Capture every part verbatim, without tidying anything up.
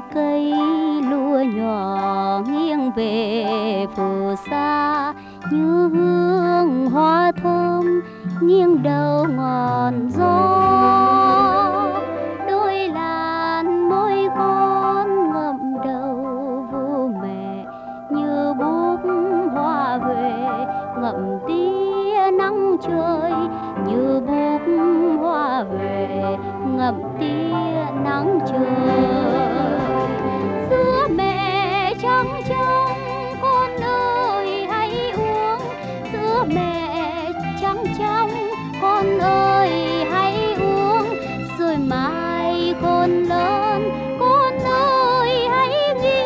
cây lúa nhỏ nghiêng về phù sa, như hương hoa thơm nghiêng đầu ngọn gió. Đôi làn môi con ngậm đầu vu mẹ, như búp hoa huệ ngậm tia nắng trời, như búp hoa huệ ngậm tia nắng trời. Sữa mẹ trắng trong con ơi hãy uống, sữa mẹ trắng trong con ơi hãy uống, rồi mai con lớn con ơi hãy nghĩ,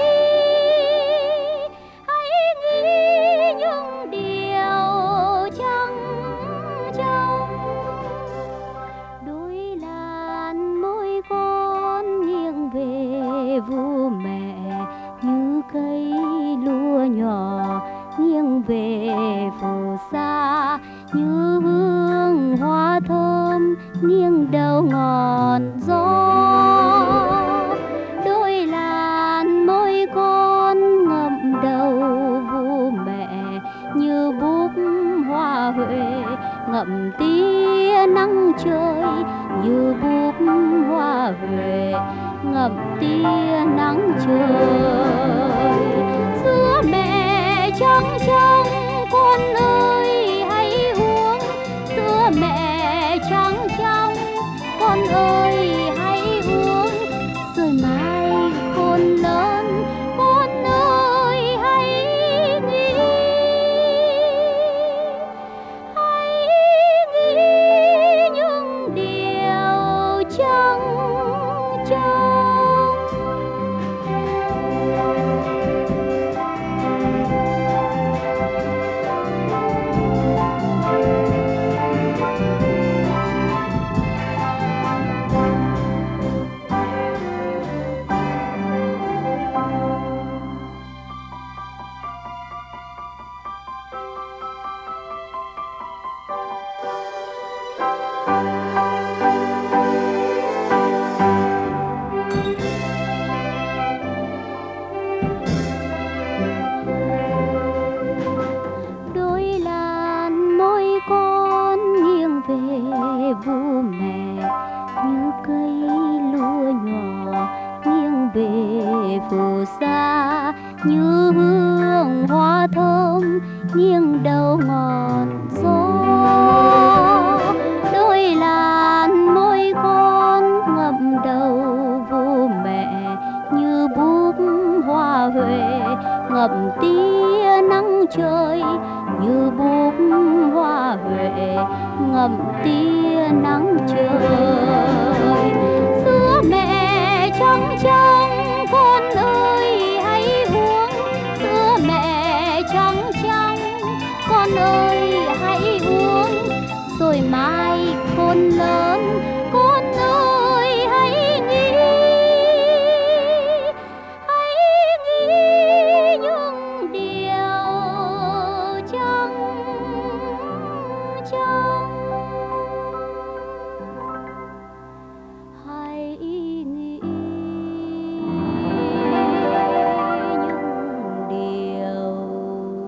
hãy nghĩ những điều trắng trong. Đôi làn môi con nghiêng về vu mẹ, như cây lúa nhỏ nghiêng về phù sa, như hương hoa thơm nghiêng đầu ngọn gió. Đôi làn môi con ngậm đầu vu mẹ, như búp hoa huệ ngậm tia nắng trời, như búp hoa huệ ngậm tia nắng trời. Sữa mẹ trắng trong con ơi hãy uống, sữa mẹ trắng trong con ơi hãy uống, rồi mai con lớn con ơi hãy nghĩ, hãy nghĩ những điều trắng trong. Đôi làn môi con nghiêng về vu mẹ, như cây lúa nhỏ nghiêng về phù sa, như hương hoa thơm nghiêng đầu ngọn gió. Đôi làn môi con ngậm đầu vu mẹ, như búp hoa huệ ngậm tia nắng trời, như búp hoa huệ ngậm tia nắng trời. Sữa mẹ trắng trong con ơi hãy uống, sữa mẹ trắng trong con ơi hãy uống, rồi mai con lớn con ơi hãy nghĩ, hãy nghĩ những điều trắng trong, hãy nghĩ những điều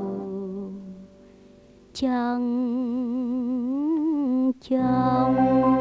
trắng trong.